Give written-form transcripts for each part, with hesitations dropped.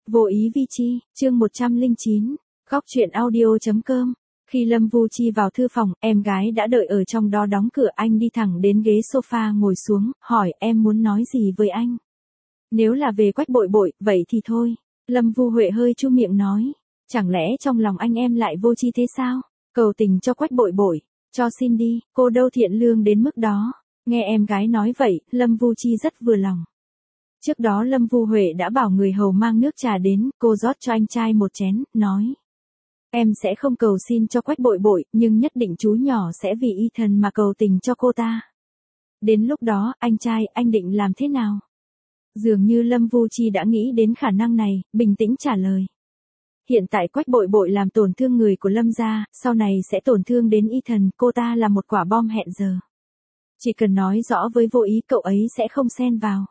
Vô ý vi chi, chương 109, góc truyện audio.com. Khi Lâm Vu Chi vào thư phòng, em gái đã đợi ở trong đó đóng cửa. Anh đi thẳng đến ghế sofa ngồi xuống, hỏi em muốn nói gì với anh. Nếu là về Quách Bội Bội, vậy thì thôi. Lâm Vu Huệ hơi chu miệng nói. Chẳng lẽ trong lòng anh em lại vô chi thế sao? Cầu tình cho Quách Bội Bội, cho xin đi, cô đâu thiện lương đến mức đó. Nghe em gái nói vậy, Lâm Vu Chi rất vừa lòng. Trước đó Lâm Vu Huệ đã bảo người hầu mang nước trà đến, cô rót cho anh trai một chén, nói. Em sẽ không cầu xin cho Quách Bội Bội, nhưng nhất định chú nhỏ sẽ vì Ethan mà cầu tình cho cô ta. Đến lúc đó, anh trai, anh định làm thế nào? Dường như Lâm Vu Chi đã nghĩ đến khả năng này, bình tĩnh trả lời. Hiện tại Quách Bội Bội làm tổn thương người của Lâm gia, sau này sẽ tổn thương đến Ethan, cô ta là một quả bom hẹn giờ. Chỉ cần nói rõ với Vô Ý, cậu ấy sẽ không xen vào.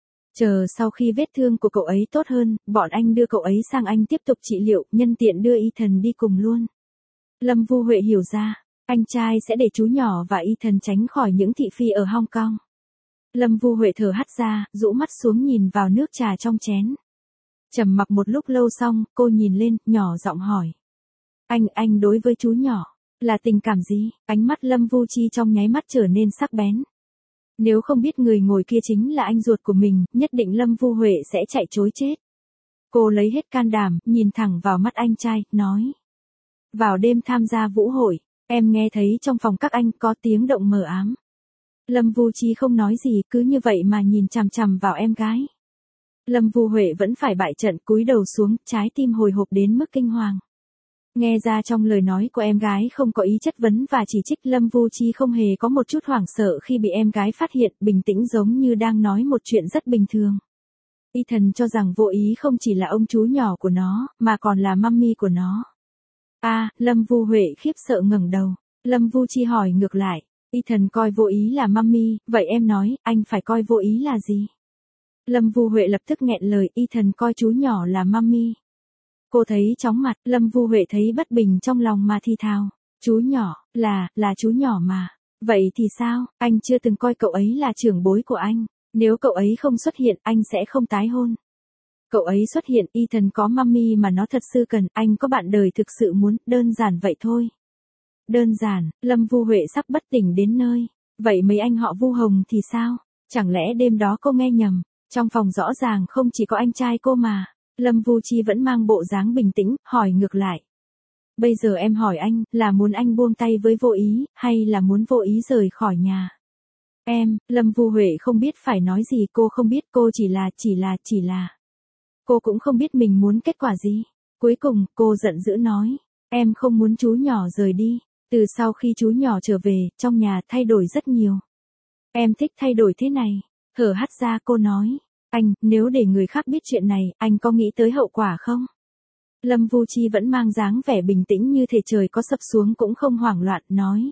Chờ sau khi vết thương của cậu ấy tốt hơn, bọn anh đưa cậu ấy sang Anh tiếp tục trị liệu, nhân tiện đưa Ethan đi cùng luôn. Lâm Vu Huệ hiểu ra, anh trai sẽ để chú nhỏ và Ethan tránh khỏi những thị phi ở Hong Kong. Lâm Vu Huệ thở hắt ra, rũ mắt xuống nhìn vào nước trà trong chén. Trầm mặc một lúc lâu xong, cô nhìn lên, nhỏ giọng hỏi. Anh đối với chú nhỏ, là tình cảm gì? Ánh mắt Lâm Vu Chi trong nháy mắt trở nên sắc bén. Nếu không biết người ngồi kia chính là anh ruột của mình, nhất định Lâm Vu Huệ sẽ chạy trối chết. Cô lấy hết can đảm, nhìn thẳng vào mắt anh trai, nói. Vào đêm tham gia vũ hội, em nghe thấy trong phòng các anh có tiếng động mờ ám. Lâm Vu Chi không nói gì, cứ như vậy mà nhìn chằm chằm vào em gái. Lâm Vu Huệ vẫn phải bại trận, cúi đầu xuống, trái tim hồi hộp đến mức kinh hoàng. Nghe ra trong lời nói của em gái không có ý chất vấn và chỉ trích, Lâm Vu Chi không hề có một chút hoảng sợ khi bị em gái phát hiện, bình tĩnh giống như đang nói một chuyện rất bình thường. Ethan cho rằng Vô Ý không chỉ là ông chú nhỏ của nó, mà còn là mummy của nó. Lâm Vu Huệ khiếp sợ ngẩng đầu. Lâm Vu Chi hỏi ngược lại, Ethan coi Vô Ý là mummy, vậy em nói, anh phải coi Vô Ý là gì? Lâm Vu Huệ lập tức nghẹn lời, Ethan coi chú nhỏ là mummy. Cô thấy chóng mặt, Lâm Vu Huệ thấy bất bình trong lòng mà thì thào. Chú nhỏ, là chú nhỏ mà. Vậy thì sao, anh chưa từng coi cậu ấy là trưởng bối của anh. Nếu cậu ấy không xuất hiện, anh sẽ không tái hôn. Cậu ấy xuất hiện, Ethan có mummy mà nó thật sự cần, anh có bạn đời thực sự muốn, đơn giản vậy thôi. Đơn giản, Lâm Vu Huệ sắp bất tỉnh đến nơi. Vậy mấy anh họ Vu Hồng thì sao? Chẳng lẽ đêm đó cô nghe nhầm? Trong phòng rõ ràng không chỉ có anh trai cô mà. Lâm Vu Chi vẫn mang bộ dáng bình tĩnh, hỏi ngược lại. Bây giờ em hỏi anh, là muốn anh buông tay với Vô Ý, hay là muốn Vô Ý rời khỏi nhà? Lâm Vu Huệ không biết phải nói gì, cô không biết, cô chỉ là. Cô cũng không biết mình muốn kết quả gì. Cuối cùng, cô giận dữ nói. Em không muốn chú nhỏ rời đi. Từ sau khi chú nhỏ trở về, trong nhà thay đổi rất nhiều. Em thích thay đổi thế này. Thở hắt ra cô nói. Anh, nếu để người khác biết chuyện này, anh có nghĩ tới hậu quả không? Lâm Vu Chi vẫn mang dáng vẻ bình tĩnh như thể trời có sập xuống cũng không hoảng loạn, nói.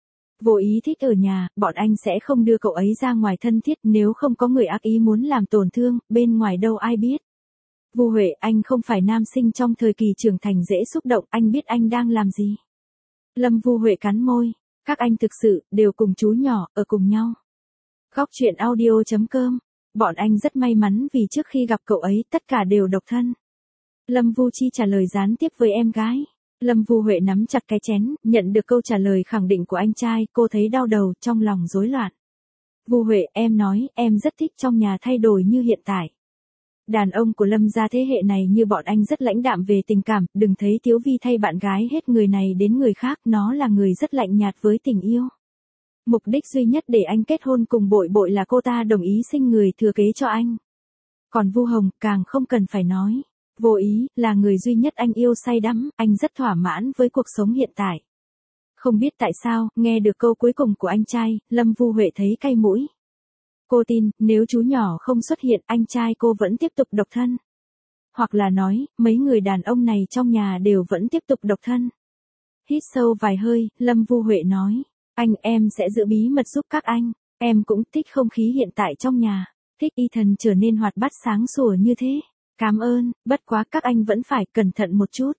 Vô Ý thích ở nhà, bọn anh sẽ không đưa cậu ấy ra ngoài thân thiết, nếu không có người ác ý muốn làm tổn thương, bên ngoài đâu ai biết. Vu Huệ, anh không phải nam sinh trong thời kỳ trưởng thành dễ xúc động, anh biết anh đang làm gì. Lâm Vu Huệ cắn môi, các anh thực sự, đều cùng chú nhỏ, ở cùng nhau. Góc truyện audio.com. Bọn anh rất may mắn vì trước khi gặp cậu ấy, tất cả đều độc thân. Lâm Vu Chi trả lời gián tiếp với em gái. Lâm Vu Huệ nắm chặt cái chén, nhận được câu trả lời khẳng định của anh trai, cô thấy đau đầu, trong lòng rối loạn. Vu Huệ, em nói, em rất thích trong nhà thay đổi như hiện tại. Đàn ông của Lâm gia thế hệ này như bọn anh rất lãnh đạm về tình cảm, đừng thấy Tiếu Vi thay bạn gái hết người này đến người khác, nó là người rất lạnh nhạt với tình yêu. Mục đích duy nhất để anh kết hôn cùng Bội Bội là cô ta đồng ý sinh người thừa kế cho anh. Còn Vu Hồng, càng không cần phải nói. Vô Ý, là người duy nhất anh yêu say đắm, anh rất thỏa mãn với cuộc sống hiện tại. Không biết tại sao, nghe được câu cuối cùng của anh trai, Lâm Vu Huệ thấy cay mũi. Cô tin, nếu chú nhỏ không xuất hiện, anh trai cô vẫn tiếp tục độc thân. Hoặc là nói, mấy người đàn ông này trong nhà đều vẫn tiếp tục độc thân. Hít sâu vài hơi, Lâm Vu Huệ nói. Em sẽ giữ bí mật giúp các anh. Em cũng thích không khí hiện tại trong nhà. Thích Ethan trở nên hoạt bát sáng sủa như thế. Cảm ơn, bất quá các anh vẫn phải cẩn thận một chút.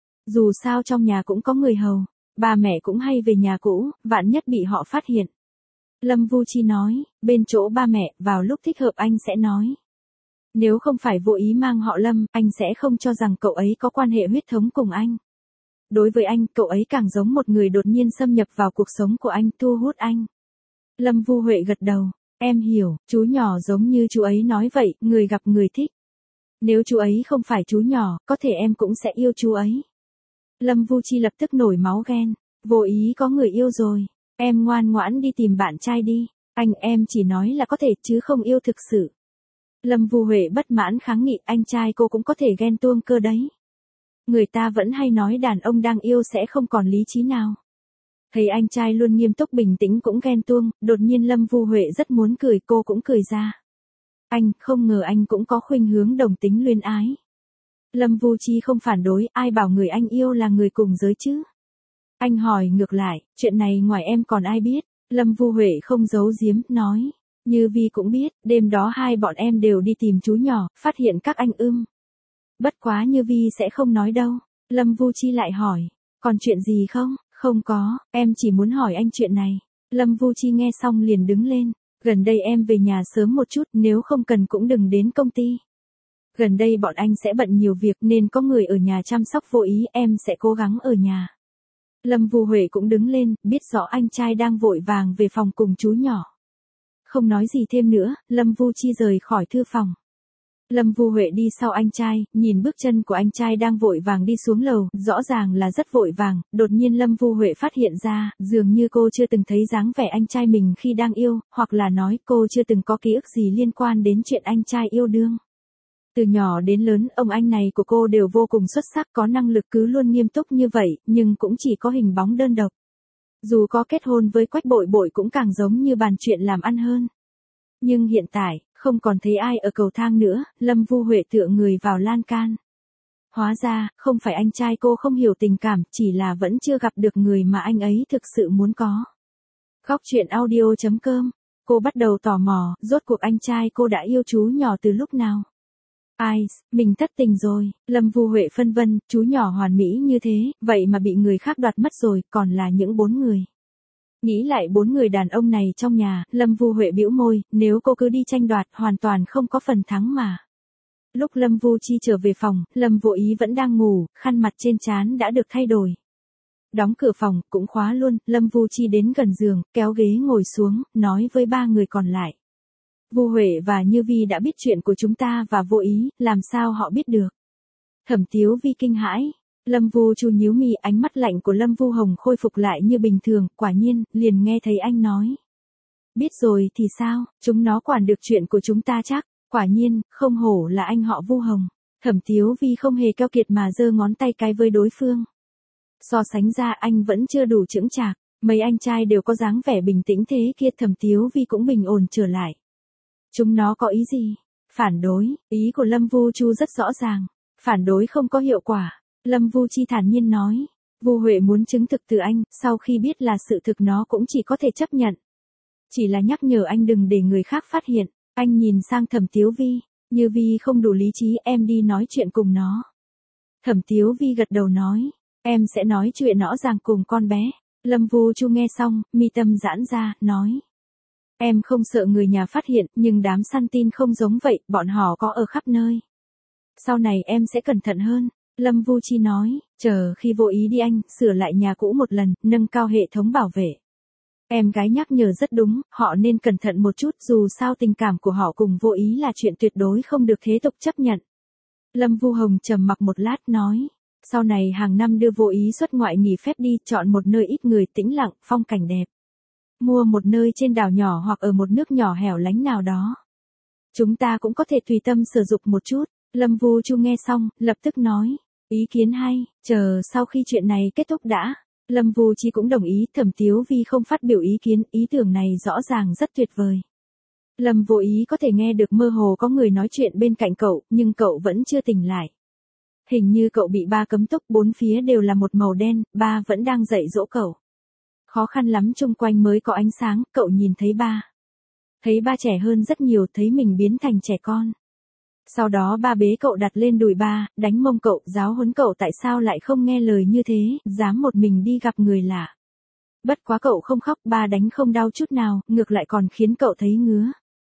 Dù sao trong nhà cũng có người hầu. Ba mẹ cũng hay về nhà cũ, vạn nhất bị họ phát hiện. Lâm Vu Chi nói, bên chỗ ba mẹ, vào lúc thích hợp anh sẽ nói. Nếu không phải vô ý mang họ Lâm, anh sẽ không cho rằng cậu ấy có quan hệ huyết thống cùng anh. Đối với anh, cậu ấy càng giống một người đột nhiên xâm nhập vào cuộc sống của anh, thu hút anh. Lâm Vu Huệ gật đầu. Em hiểu, chú nhỏ giống như chú ấy nói vậy, người gặp người thích. Nếu chú ấy không phải chú nhỏ, có thể em cũng sẽ yêu chú ấy. Lâm Vu Chi lập tức nổi máu ghen. Vô ý có người yêu rồi. Em ngoan ngoãn đi tìm bạn trai đi. Em chỉ nói là có thể chứ không yêu thực sự. Lâm Vu Huệ bất mãn kháng nghị, anh trai cô cũng có thể ghen tuông cơ đấy. Người ta vẫn hay nói đàn ông đang yêu sẽ không còn lý trí nào. Thấy anh trai luôn nghiêm túc bình tĩnh cũng ghen tuông, đột nhiên Lâm Vu Huệ rất muốn cười, cô cũng cười ra. Anh, không ngờ anh cũng có khuynh hướng đồng tính luyến ái. Lâm Vu Chi không phản đối, ai bảo người anh yêu là người cùng giới chứ. Anh hỏi ngược lại, chuyện này ngoài em còn ai biết? Lâm Vu Huệ không giấu giếm, nói. Như Vi cũng biết, đêm đó hai bọn em đều đi tìm chú nhỏ, phát hiện các anh Bất quá Như Vi sẽ không nói đâu. Lâm Vu Chi lại hỏi, còn chuyện gì không? Không có, em chỉ muốn hỏi anh chuyện này. Lâm Vu Chi nghe xong liền đứng lên. Gần đây em về nhà sớm một chút, nếu không cần cũng đừng đến công ty. Gần đây bọn anh sẽ bận nhiều việc nên có người ở nhà chăm sóc vô ý, em sẽ cố gắng ở nhà. Lâm Vu Huệ cũng đứng lên, biết rõ anh trai đang vội vàng về phòng cùng chú nhỏ. Không nói gì thêm nữa, Lâm Vu Chi rời khỏi thư phòng. Lâm Vu Huệ đi sau anh trai, nhìn bước chân của anh trai đang vội vàng đi xuống lầu, rõ ràng là rất vội vàng, đột nhiên Lâm Vu Huệ phát hiện ra, dường như cô chưa từng thấy dáng vẻ anh trai mình khi đang yêu, hoặc là nói cô chưa từng có ký ức gì liên quan đến chuyện anh trai yêu đương. Từ nhỏ đến lớn, ông anh này của cô đều vô cùng xuất sắc, có năng lực cứ luôn nghiêm túc như vậy, nhưng cũng chỉ có hình bóng đơn độc. Dù có kết hôn với Quách Bội Bội cũng càng giống như bàn chuyện làm ăn hơn. Nhưng hiện tại, không còn thấy ai ở cầu thang nữa, Lâm Vu Huệ tựa người vào lan can. Hóa ra, không phải anh trai cô không hiểu tình cảm, chỉ là vẫn chưa gặp được người mà anh ấy thực sự muốn có. Góc truyện audio.com. Cô bắt đầu tò mò, rốt cuộc anh trai cô đã yêu chú nhỏ từ lúc nào? Ai, mình thất tình rồi. Lâm Vu Huệ phân vân, chú nhỏ hoàn mỹ như thế, vậy mà bị người khác đoạt mất rồi, còn là những 4 người. Nghĩ lại 4 người đàn ông này trong nhà, Lâm Vu Huệ bĩu môi, nếu cô cứ đi tranh đoạt, hoàn toàn không có phần thắng mà. Lúc Lâm Vu Chi trở về phòng, Lâm Vô Ý vẫn đang ngủ, khăn mặt trên trán đã được thay đổi. Đóng cửa phòng, cũng khóa luôn, Lâm Vu Chi đến gần giường, kéo ghế ngồi xuống, nói với 3 người còn lại. Vu Huệ và Như Vi đã biết chuyện của chúng ta và Vô Ý, làm sao họ biết được? Thẩm Tiếu Vi kinh hãi. Lâm Vu Chu nhíu mi, ánh mắt lạnh của Lâm Vu Hồng khôi phục lại như bình thường, quả nhiên, liền nghe thấy anh nói. Biết rồi thì sao, chúng nó quản được chuyện của chúng ta chắc, quả nhiên, không hổ là anh họ Vu Hồng. Thẩm Tiếu Vi không hề keo kiệt mà giơ ngón tay cái với đối phương. So sánh ra anh vẫn chưa đủ chững chạc, mấy anh trai đều có dáng vẻ bình tĩnh thế kia, Thẩm Tiếu Vi cũng bình ổn trở lại. Chúng nó có ý gì? Phản đối, ý của Lâm Vu Chu rất rõ ràng. Phản đối không có hiệu quả. Lâm Vu Chi thản nhiên nói. Vu Huệ muốn chứng thực từ anh, sau khi biết là sự thực nó cũng chỉ có thể chấp nhận. Chỉ là nhắc nhở anh đừng để người khác phát hiện. Anh nhìn sang Thẩm Tiếu Vi. Như Vi không đủ lý trí, em đi nói chuyện cùng nó. Thẩm Tiếu Vi gật đầu nói. Em sẽ nói chuyện rõ ràng cùng con bé. Lâm Vu Chu nghe xong, mi tâm giãn ra, nói. Em không sợ người nhà phát hiện, nhưng đám săn tin không giống vậy, bọn họ có ở khắp nơi. Sau này em sẽ cẩn thận hơn. Lâm Vu Chi nói, chờ khi Vô Ý đi anh, sửa lại nhà cũ một lần, nâng cao hệ thống bảo vệ. Em gái nhắc nhở rất đúng, họ nên cẩn thận một chút, dù sao tình cảm của họ cùng Vô Ý là chuyện tuyệt đối không được thế tục chấp nhận. Lâm Vu Hồng trầm mặc một lát nói, sau này hàng năm đưa Vô Ý xuất ngoại nghỉ phép đi, chọn một nơi ít người, tĩnh lặng, phong cảnh đẹp. Mua một nơi trên đảo nhỏ hoặc ở một nước nhỏ hẻo lánh nào đó. Chúng ta cũng có thể tùy tâm sử dụng một chút. Lâm Vu Chu nghe xong, lập tức nói. Ý kiến hay, chờ sau khi chuyện này kết thúc đã. Lâm Vu Chi cũng đồng ý, Thẩm Tiếu Vi không phát biểu ý kiến, ý tưởng này rõ ràng rất tuyệt vời. Lâm Vô Ý có thể nghe được mơ hồ có người nói chuyện bên cạnh cậu, nhưng cậu vẫn chưa tỉnh lại. Hình như cậu bị ba cấm túc, 4 phía đều là một màu đen, ba vẫn đang dạy dỗ cậu. Khó khăn lắm chung quanh mới có ánh sáng, cậu nhìn thấy ba. Thấy ba trẻ hơn rất nhiều, thấy mình biến thành trẻ con. Sau đó ba bế cậu đặt lên đùi ba, đánh mông cậu, giáo huấn cậu tại sao lại không nghe lời như thế, dám một mình đi gặp người lạ. Bất quá cậu không khóc, ba đánh không đau chút nào, ngược lại còn khiến cậu thấy ngứa.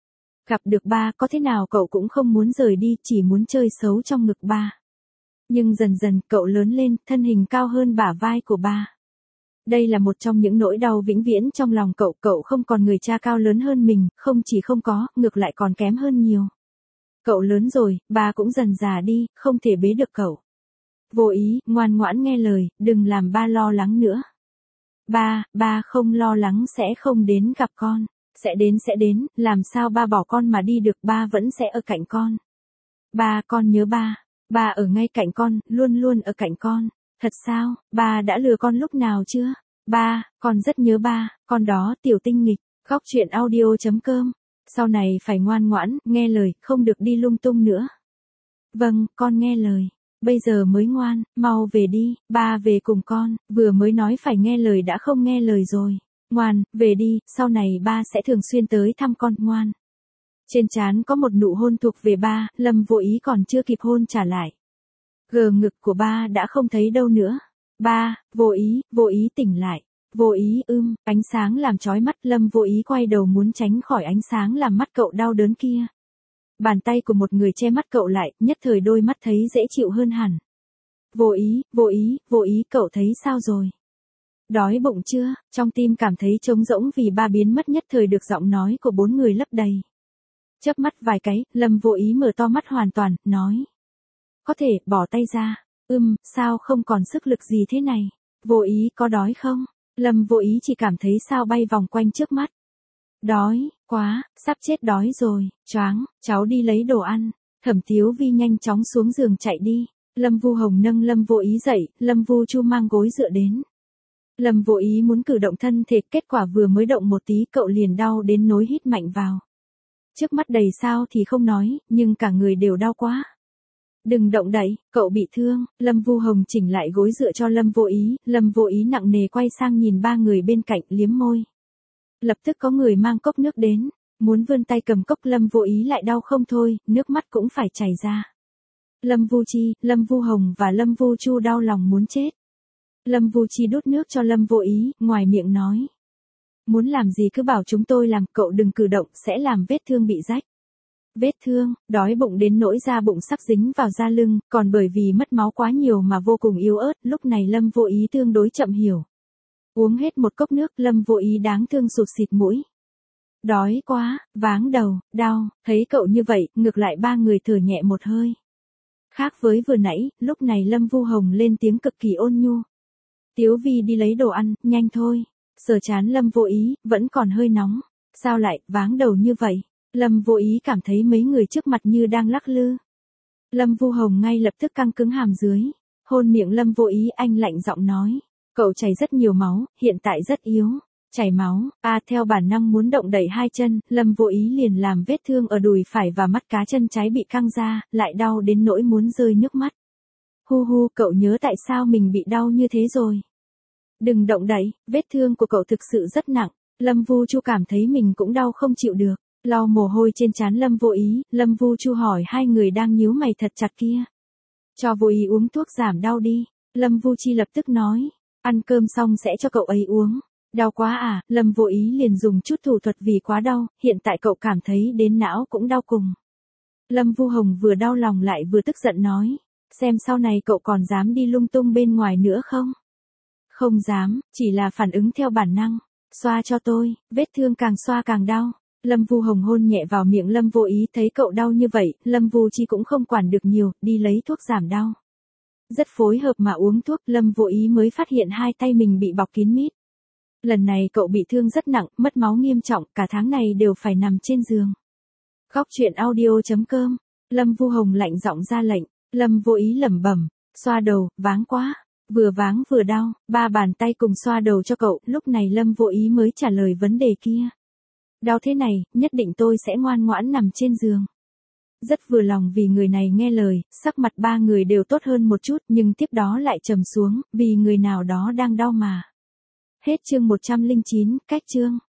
Gặp được ba có thế nào cậu cũng không muốn rời đi, chỉ muốn chơi xấu trong ngực ba. Nhưng dần dần cậu lớn lên, thân hình cao hơn bả vai của ba. Đây là một trong những nỗi đau vĩnh viễn trong lòng cậu không còn người cha cao lớn hơn mình, không chỉ không có, ngược lại còn kém hơn nhiều. Cậu lớn rồi, ba cũng dần già đi, không thể bế được cậu. Vô Ý, ngoan ngoãn nghe lời, đừng làm ba lo lắng nữa. Ba không lo lắng sẽ không đến gặp con. Sẽ đến, làm sao ba bỏ con mà đi được, ba vẫn sẽ ở cạnh con. Ba, con nhớ ba ở ngay cạnh con, luôn luôn ở cạnh con. Thật sao, ba đã lừa con lúc nào chưa? Ba, con rất nhớ ba, con đó tiểu tinh nghịch. Góc truyện audio.com. Sau này phải ngoan ngoãn, nghe lời, không được đi lung tung nữa. Vâng, con nghe lời. Bây giờ mới ngoan, mau về đi, ba về cùng con, vừa mới nói phải nghe lời đã không nghe lời rồi. Ngoan, về đi, sau này ba sẽ thường xuyên tới thăm con, ngoan. Trên trán có một nụ hôn thuộc về ba, Lâm Vô Ý còn chưa kịp hôn trả lại. Gờ ngực của ba đã không thấy đâu nữa. Ba, Vô Ý tỉnh lại. Vô Ý, ánh sáng làm chói mắt, Lâm Vô Ý quay đầu muốn tránh khỏi ánh sáng làm mắt cậu đau đớn kia. Bàn tay của một người che mắt cậu lại, nhất thời đôi mắt thấy dễ chịu hơn hẳn. Vô Ý, cậu thấy sao rồi? Đói bụng chưa? Trong tim cảm thấy trống rỗng vì ba biến mất, nhất thời được giọng nói của bốn người lấp đầy. Chớp mắt vài cái, Lâm Vô Ý mở to mắt hoàn toàn, nói. Có thể, bỏ tay ra. Sao không còn sức lực gì thế này? Vô Ý có đói không? Lâm Vô Ý chỉ cảm thấy sao bay vòng quanh trước mắt. Đói, quá, sắp chết đói rồi, choáng, cháu đi lấy đồ ăn. Thẩm Tiếu Vi nhanh chóng xuống giường chạy đi. Lâm Vu Hồng nâng Lâm Vô Ý dậy, Lâm Vu Chu mang gối dựa đến. Lâm Vô Ý muốn cử động thân thể, kết quả vừa mới động một tí cậu liền đau đến nối hít mạnh vào. Trước mắt đầy sao thì không nói, nhưng cả người đều đau quá. Đừng động đậy, cậu bị thương. Lâm Vu Hồng chỉnh lại gối dựa cho Lâm Vô Ý nặng nề quay sang nhìn ba người bên cạnh, liếm môi. Lập tức có người mang cốc nước đến, muốn vươn tay cầm cốc, Lâm Vô Ý lại đau không thôi, nước mắt cũng phải chảy ra. Lâm Vu Chi, Lâm Vu Hồng và Lâm Vu Chu đau lòng muốn chết. Lâm Vu Chi đút nước cho Lâm Vô Ý, ngoài miệng nói. Muốn làm gì cứ bảo chúng tôi làm, cậu đừng cử động, sẽ làm vết thương bị rách. Vết thương, đói bụng đến nỗi da bụng sắp dính vào da lưng, còn bởi vì mất máu quá nhiều mà vô cùng yếu ớt, lúc này Lâm Vô Ý tương đối chậm hiểu. Uống hết một cốc nước, Lâm Vô Ý đáng thương sụt xịt mũi. Đói quá, váng đầu, đau, thấy cậu như vậy, ngược lại ba người thở nhẹ một hơi. Khác với vừa nãy, lúc này Lâm Vu Hồng lên tiếng cực kỳ ôn nhu. Tiếu Vi đi lấy đồ ăn, nhanh thôi. Sờ trán Lâm Vô Ý, vẫn còn hơi nóng. Sao lại, váng đầu như vậy? Lâm Vô Ý cảm thấy mấy người trước mặt như đang lắc lư. Lâm Vu Hồng ngay lập tức căng cứng hàm dưới. Hôn miệng Lâm Vô Ý, anh lạnh giọng nói. Cậu chảy rất nhiều máu, hiện tại rất yếu. Chảy máu, theo bản năng muốn động đẩy hai chân, Lâm Vô Ý liền làm vết thương ở đùi phải và mắt cá chân trái bị căng ra, lại đau đến nỗi muốn rơi nước mắt. Hu, cậu nhớ tại sao mình bị đau như thế rồi. Đừng động đậy, vết thương của cậu thực sự rất nặng. Lâm Vu Chu cảm thấy mình cũng đau không chịu được. Lau mồ hôi trên trán Lâm Vô Ý, Lâm Vu Chu hỏi hai người đang nhíu mày thật chặt kia. Cho Vô Ý uống thuốc giảm đau đi. Lâm Vu Chi lập tức nói. Ăn cơm xong sẽ cho cậu ấy uống. Đau quá à, Lâm Vô Ý liền dùng chút thủ thuật vì quá đau, hiện tại cậu cảm thấy đến não cũng đau cùng. Lâm Vu Hồng vừa đau lòng lại vừa tức giận nói. Xem sau này cậu còn dám đi lung tung bên ngoài nữa không? Không dám, chỉ là phản ứng theo bản năng. Xoa cho tôi, vết thương càng xoa càng đau. Lâm Vu Hồng hôn nhẹ vào miệng Lâm Vô Ý, thấy cậu đau như vậy, Lâm Vu Chi cũng không quản được nhiều, đi lấy thuốc giảm đau. Rất phối hợp mà uống thuốc, Lâm Vô Ý mới phát hiện hai tay mình bị bọc kín mít. Lần này cậu bị thương rất nặng, mất máu nghiêm trọng, cả tháng này đều phải nằm trên giường. Góc truyện audio.com. Lâm Vu Hồng lạnh giọng ra lệnh, Lâm Vô Ý lẩm bẩm, xoa đầu, váng quá. Vừa váng vừa đau, ba bàn tay cùng xoa đầu cho cậu, lúc này Lâm Vô Ý mới trả lời vấn đề kia. Đau thế này, nhất định tôi sẽ ngoan ngoãn nằm trên giường. Rất vừa lòng vì người này nghe lời, sắc mặt ba người đều tốt hơn một chút nhưng tiếp đó lại trầm xuống, vì người nào đó đang đau mà. Hết chương 109, cách chương.